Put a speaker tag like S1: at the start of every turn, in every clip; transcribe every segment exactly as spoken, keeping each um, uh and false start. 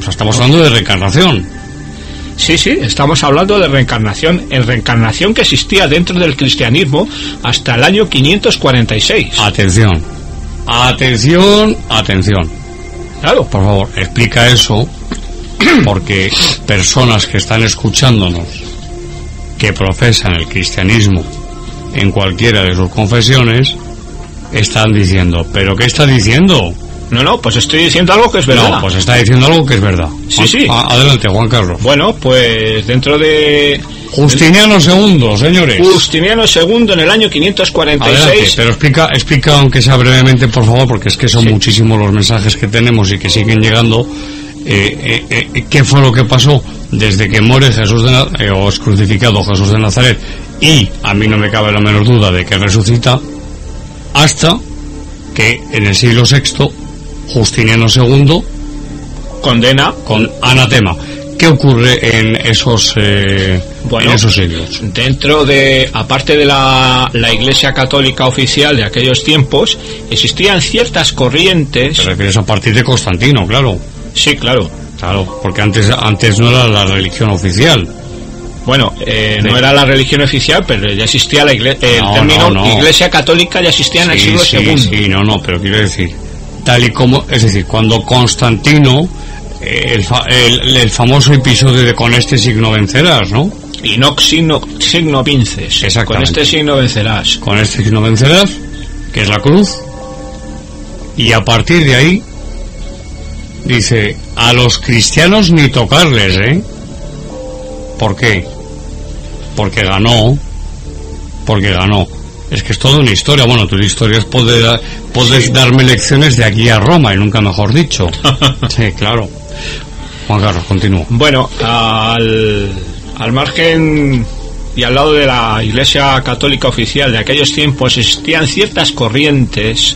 S1: O sea, estamos hablando de reencarnación.
S2: Sí, sí, estamos hablando de reencarnación, en reencarnación que existía dentro del cristianismo hasta el año quinientos cuarenta y seis.
S1: Atención, atención, atención.
S2: Claro.
S1: Por favor, explica eso, porque personas que están escuchándonos, que profesan el cristianismo en cualquiera de sus confesiones, están diciendo, ¿pero qué está diciendo?
S2: No, no, pues estoy diciendo algo que es verdad.
S1: No, pues está diciendo algo que es verdad.
S2: Sí, sí.
S1: Adelante, Juan Carlos.
S2: Bueno, pues dentro de...
S1: Justiniano segundo, señores.
S2: Justiniano segundo en el año quinientos cuarenta y seis.
S1: Adelante, pero explica, explica aunque sea brevemente, por favor, porque es que son
S2: sí.
S1: muchísimos los mensajes que tenemos y que siguen llegando. Eh, eh, eh, ¿Qué fue lo que pasó desde que muere Jesús de eh, o es crucificado Jesús de Nazaret? Y a mí no me cabe la menor duda de que resucita, hasta que en el siglo sexto Justiniano segundo
S2: condena
S1: con anatema. ¿Qué ocurre en esos eh,
S2: bueno,
S1: en esos siglos?
S2: Dentro de, aparte de la, la Iglesia Católica oficial de aquellos tiempos, existían ciertas corrientes.
S1: ¿Te refieres a partir de Constantino, claro?
S2: Sí, claro.
S1: Claro, porque antes antes no era la religión oficial.
S2: Bueno, eh,
S1: sí.
S2: no era la religión oficial, pero ya existía la iglesia, el
S1: no,
S2: término
S1: no, no.
S2: Iglesia Católica ya existía en
S1: sí,
S2: el siglo
S1: sí,
S2: segundo.
S1: Sí, no, no, pero quiero decir, tal y como, es decir, cuando Constantino, eh, el, fa, el, el famoso episodio de con este signo vencerás, ¿no?
S2: Y no signo, signo vinces.
S1: Exactamente.
S2: Con este signo vencerás.
S1: Con este signo vencerás, que es la cruz, y a partir de ahí, dice, a los cristianos ni tocarles, ¿eh? ¿Por qué? Porque ganó, porque ganó. Es que es toda una historia. Bueno, tus historias puedes, puedes sí. darme lecciones de aquí a Roma, y nunca mejor dicho. Sí, claro. Juan Carlos, continúa.
S2: Bueno, al, al margen y al lado de la Iglesia Católica oficial de aquellos tiempos existían ciertas corrientes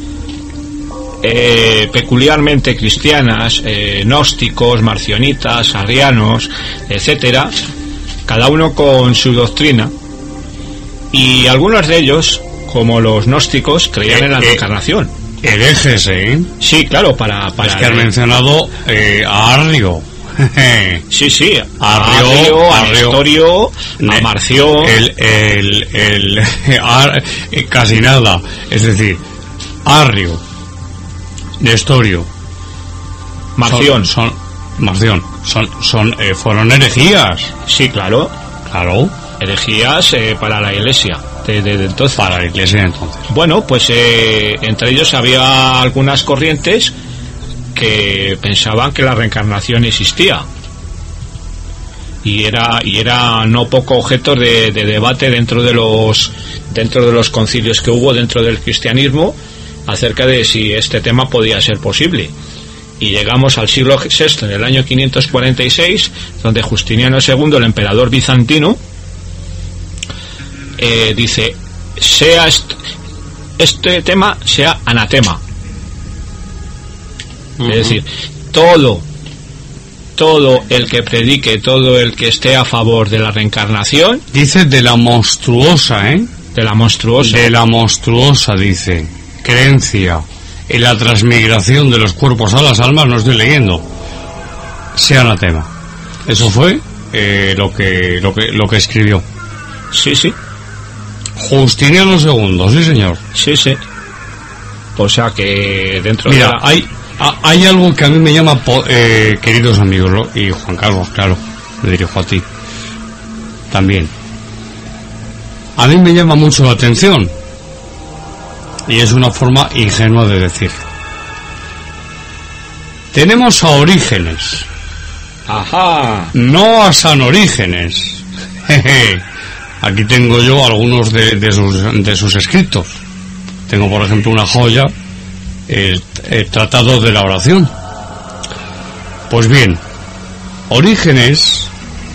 S2: eh, peculiarmente cristianas, eh, gnósticos, marcionitas, arrianos, etcétera, cada uno con su doctrina, y algunos de ellos, como los gnósticos, creían eh, en la reencarnación.
S1: Eh, herejes, ¿eh?
S2: Sí, claro, para... para
S1: es que has mencionado eh, a Arrio.
S2: Sí, sí,
S1: a
S2: Arrio, a Nestorio, a Marción...
S1: El, el, el, el ar, casi nada, es decir, Arrio, Nestorio,
S2: Marción,
S1: son, son Marción, son, son, eh, fueron herejías.
S2: Sí, claro,
S1: claro,
S2: herejías eh, para la Iglesia de, de, de entonces.
S1: Para la Iglesia de entonces.
S2: Bueno, pues eh, entre ellos había algunas corrientes que pensaban que la reencarnación existía, y era y era no poco objeto de, de debate dentro de los dentro de los concilios que hubo dentro del cristianismo acerca de si este tema podía ser posible. Y llegamos al siglo sexto, en el año quinientos cuarenta y seis, donde Justiniano segundo, el emperador bizantino, eh, dice, sea est este tema sea anatema. Uh-huh. Es decir, todo todo el que predique, todo el que esté a favor de la reencarnación,
S1: dice de la monstruosa, ¿eh?
S2: De la monstruosa.
S1: De la monstruosa, dice, creencia en la transmigración de los cuerpos a las almas, no estoy leyendo, sea anatema. Eso fue eh, lo que lo que lo que escribió.
S2: Sí, sí.
S1: Justiniano segundo, sí señor.
S2: Sí, sí. O sea que dentro
S1: Mira,
S2: de la...
S1: hay hay algo que a mí me llama, eh, queridos amigos, ¿no? Y Juan Carlos, claro, me dirijo a ti también. A mí me llama mucho la atención, y es una forma ingenua de decirlo. Tenemos a Orígenes.
S2: Ajá.
S1: No a San Orígenes. Aquí tengo yo algunos de, de, sus, de sus escritos. Tengo, por ejemplo, una joya, el, el Tratado de la Oración. Pues bien, Orígenes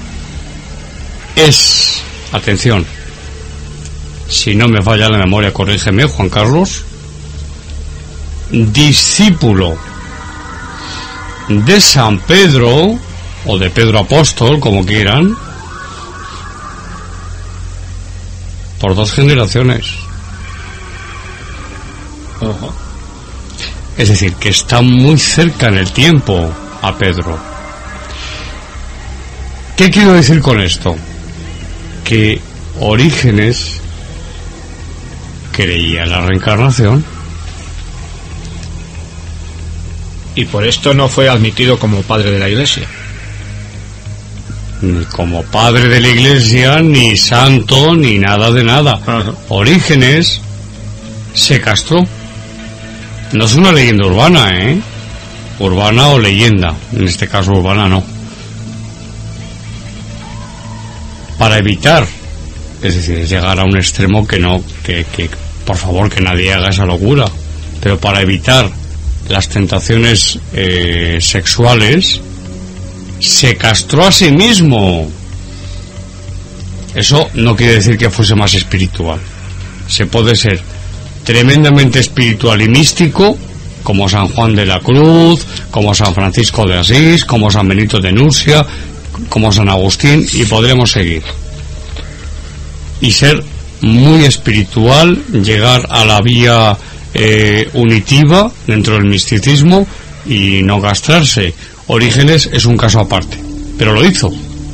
S1: es, atención, si no me falla la memoria, corrígeme, Juan Carlos, discípulo de San Pedro, o de Pedro Apóstol, como quieran, por dos generaciones.
S2: Uh-huh.
S1: Es decir, que está muy cerca en el tiempo. a Pedro. ¿Qué quiero decir con esto? Que Orígenes creía en la reencarnación.
S2: Y por esto no fue admitido como padre de la Iglesia.
S1: Ni como padre de la Iglesia, ni santo, ni nada de nada.
S2: Ajá.
S1: Orígenes se castró. No es una leyenda urbana, ¿eh? Urbana o leyenda. En este caso urbana no. Para evitar, es decir, llegar a un extremo que no, que, que por favor que nadie haga esa locura, pero para evitar las tentaciones eh, sexuales, se castró a sí mismo. Eso no quiere decir que fuese más espiritual. Se puede ser tremendamente espiritual y místico, como San Juan de la Cruz, como San Francisco de Asís, como San Benito de Nursia, como San Agustín, y podremos seguir. Y ser muy espiritual, llegar a la vía eh, unitiva dentro del misticismo y no castrarse. Orígenes es un caso aparte, pero lo hizo.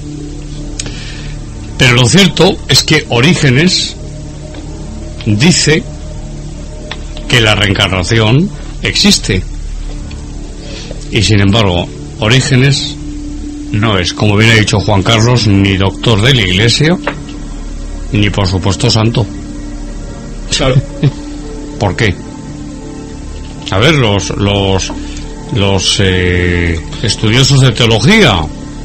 S1: Pero lo cierto es que Orígenes dice que la reencarnación existe. Y sin embargo, Orígenes no es, como bien ha dicho Juan Carlos, ni doctor de la Iglesia, ni por supuesto santo.
S2: Claro.
S1: ¿Por qué? A ver, los los los eh, estudiosos de teología,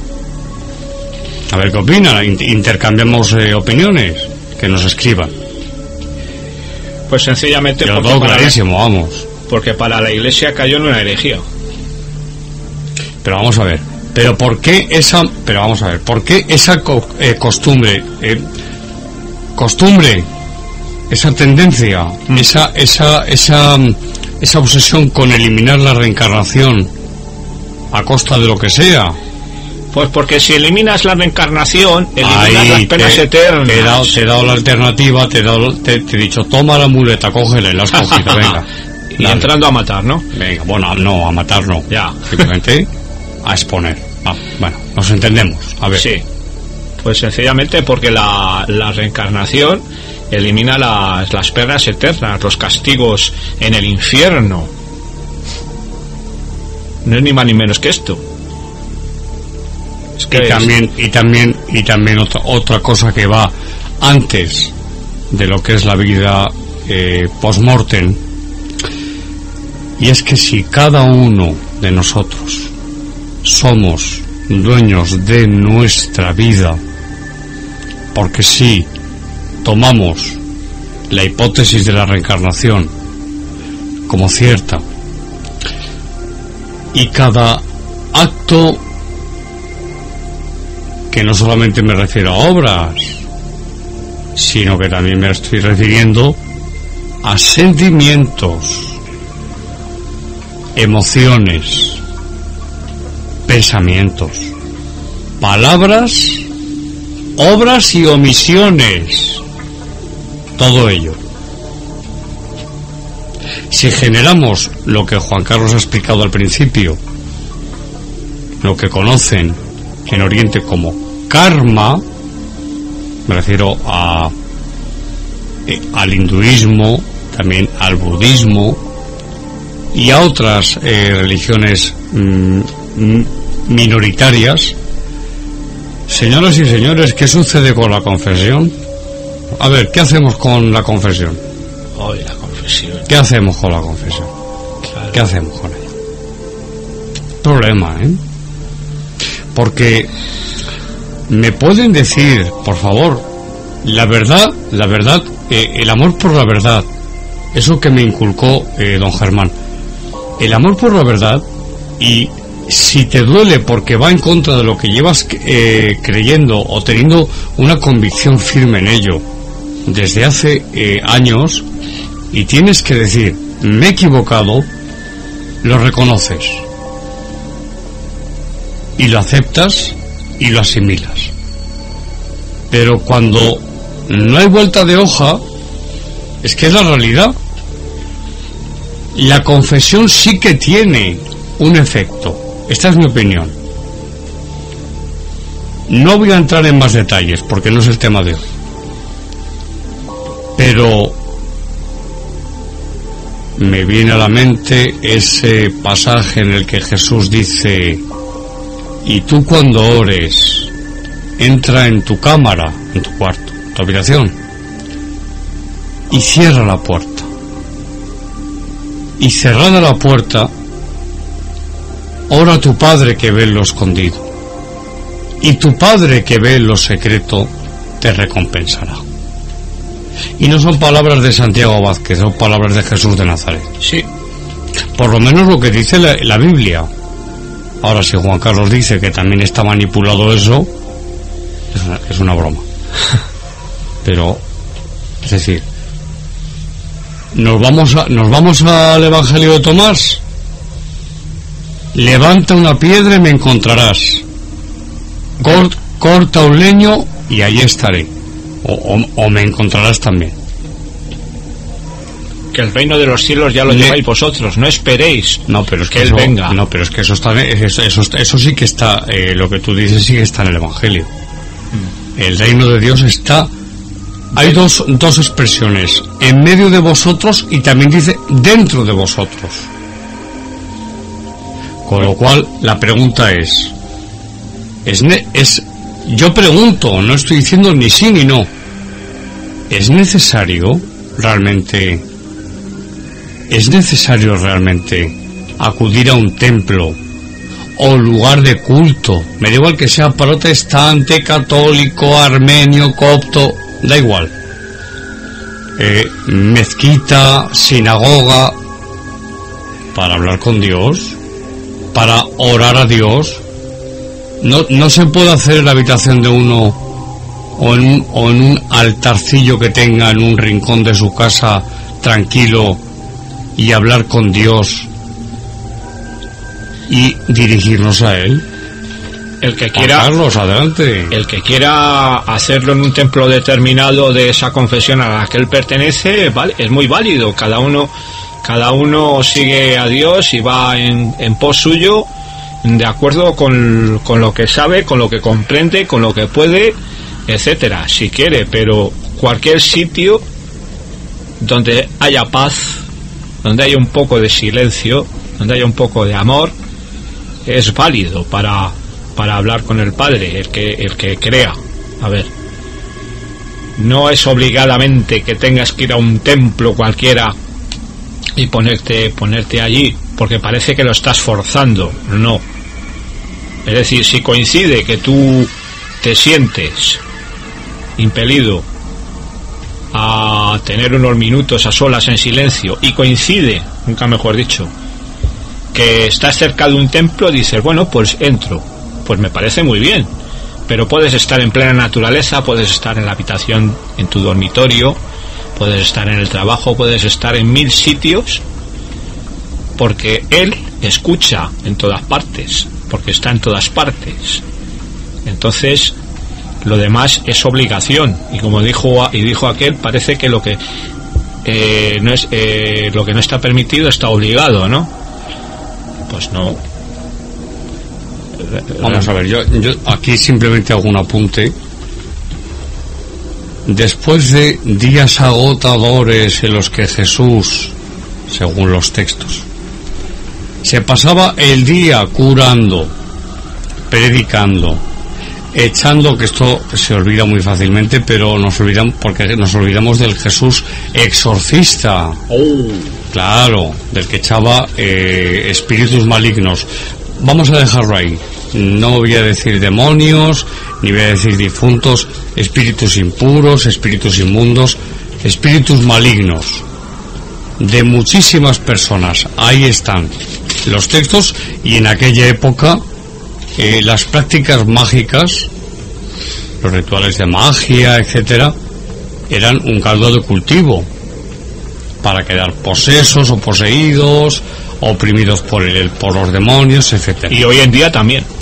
S1: a ver qué opinan. Intercambiamos eh, opiniones, que nos escriban.
S2: Pues sencillamente
S1: yo lo
S2: porque,
S1: veo
S2: para
S1: clarísimo,
S2: la,
S1: vamos.
S2: porque para la Iglesia cayó en una herejía.
S1: Pero vamos a ver, pero por qué esa, pero vamos a ver, ¿por qué esa co eh, costumbre, eh, costumbre, esa tendencia, mm. esa, esa, esa, esa obsesión con eliminar la reencarnación a costa de lo que sea?
S2: Pues porque si eliminas la reencarnación, eliminas
S1: ahí
S2: las penas
S1: te,
S2: eternas.
S1: Te he, dado, te he dado la alternativa, te he, dado, te, te he dicho, toma la muleta, cógela y la has cogido, venga.
S2: Y dale. Entrando a matar, ¿no?
S1: Venga, bueno, no, a matar no.
S2: Ya.
S1: Simplemente a exponer. Ah, bueno, nos entendemos. A ver.
S2: Sí. Pues sencillamente porque la, la reencarnación elimina las, las penas eternas, los castigos en el infierno. No es ni más ni menos que esto. Es que
S1: y
S2: es...
S1: también y también y también otra otra cosa que va antes de lo que es la vida eh, post-mortem, y es que si cada uno de nosotros somos dueños de nuestra vida, porque si tomamos la hipótesis de la reencarnación como cierta, y cada acto, que no solamente me refiero a obras, sino que también me estoy refiriendo a sentimientos, emociones, pensamientos, palabras, obras y omisiones, todo ello. Si generamos lo que Juan Carlos ha explicado al principio, lo que conocen en Oriente como karma, me refiero a eh, al hinduismo, también al budismo y a otras eh, religiones mm, minoritarias. Señoras y señores, ¿qué sucede con la confesión? A ver, ¿qué hacemos con la confesión?
S2: Hoy la confesión.
S1: ¿Qué hacemos con la confesión?
S2: Claro.
S1: ¿Qué hacemos con ella? Problema, ¿eh? Porque me pueden decir, por favor, la verdad, la verdad, eh, el amor por la verdad, eso que me inculcó eh, don Germán, el amor por la verdad, y si te duele porque va en contra de lo que llevas eh, creyendo o teniendo una convicción firme en ello desde hace eh, años, y tienes que decir, me he equivocado, lo reconoces y lo aceptas y lo asimilas. Pero cuando no hay vuelta de hoja, es que es la realidad. La confesión sí que tiene un efecto. Esta es mi opinión. No voy a entrar en más detalles porque no es el tema de hoy. Pero me viene a la mente ese pasaje en el que Jesús dice: y tú cuando ores, entra en tu cámara, en tu cuarto, en tu habitación, y cierra la puerta. Y cerrada la puerta, ora a tu Padre que ve en lo escondido. Y tu Padre que ve en lo secreto te recompensará. Y no son palabras de Santiago Vázquez, son palabras de Jesús de Nazaret.
S2: Sí.
S1: Por lo menos lo que dice la, la Biblia. Ahora, si Juan Carlos dice que también está manipulado eso, es una, es una broma. Pero, es decir, nos vamos a, nos vamos al Evangelio de Tomás. Levanta una piedra y me encontrarás. Cort, corta un leño y allí estaré. O, o, o me encontrarás también.
S2: Que el reino de los cielos ya lo
S1: Le...
S2: lleváis vosotros, no esperéis
S1: no, pero es que,
S2: que
S1: eso,
S2: él venga.
S1: No, pero es que eso está, eso, eso, eso sí que está, eh, lo que tú dices sí que está en el Evangelio. Mm. El reino de Dios está. Hay dos, dos expresiones: en medio de vosotros, y también dice dentro de vosotros. Con lo cual la pregunta es, es, es yo pregunto, no estoy diciendo ni sí ni no. ¿Es necesario realmente, es necesario realmente acudir a un templo o lugar de culto? Me da igual que sea protestante, católico, armenio, copto, da igual. Eh, mezquita, sinagoga, para hablar con Dios, para orar a Dios. No, no se puede hacer en la habitación de uno o en, un, o en un altarcillo que tenga en un rincón de su casa tranquilo y hablar con Dios y dirigirnos a Él.
S2: El que quiera,
S1: Carlos, adelante.
S2: El que quiera hacerlo en un templo determinado de esa confesión a la que él pertenece, vale, es muy válido. Cada uno, cada uno sigue a Dios y va en, en pos suyo, de acuerdo con, con lo que sabe, con lo que comprende, con lo que puede, etcétera, si quiere. Pero cualquier sitio donde haya paz, donde haya un poco de silencio, donde haya un poco de amor, es válido para para hablar con el Padre, el que el que crea. A ver, no es obligadamente que tengas que ir a un templo cualquiera y ponerte ponerte allí porque parece que lo estás forzando. No. Es decir, si coincide que tú te sientes impelido a tener unos minutos a solas en silencio y coincide, nunca mejor dicho, que estás cerca de un templo, dices, bueno, pues entro. Pues me parece muy bien, pero puedes estar en plena naturaleza, puedes estar en la habitación, en tu dormitorio, puedes estar en el trabajo, puedes estar en mil sitios, porque Él escucha en todas partes, porque está en todas partes. Entonces, lo demás es obligación, y como dijo y dijo aquel, parece que lo que eh, no es eh, lo que no está permitido está obligado, ¿no? Pues no.
S1: Vamos a ver, yo, yo aquí simplemente hago un apunte. Después de días agotadores en los que Jesús, según los textos, se pasaba el día curando, predicando, echando, que esto se olvida muy fácilmente, pero nos olvidamos, porque nos olvidamos del Jesús exorcista.
S2: Oh.
S1: Claro, del que echaba eh, espíritus malignos. Vamos a dejarlo ahí. No voy a decir demonios, ni voy a decir difuntos, espíritus impuros, espíritus inmundos, espíritus malignos de muchísimas personas. Ahí están los textos, y en aquella época eh, las prácticas mágicas, los rituales de magia, etcétera, eran un caldo de cultivo para quedar posesos o poseídos, oprimidos por el, por los demonios, etcétera.
S2: Y hoy en día también.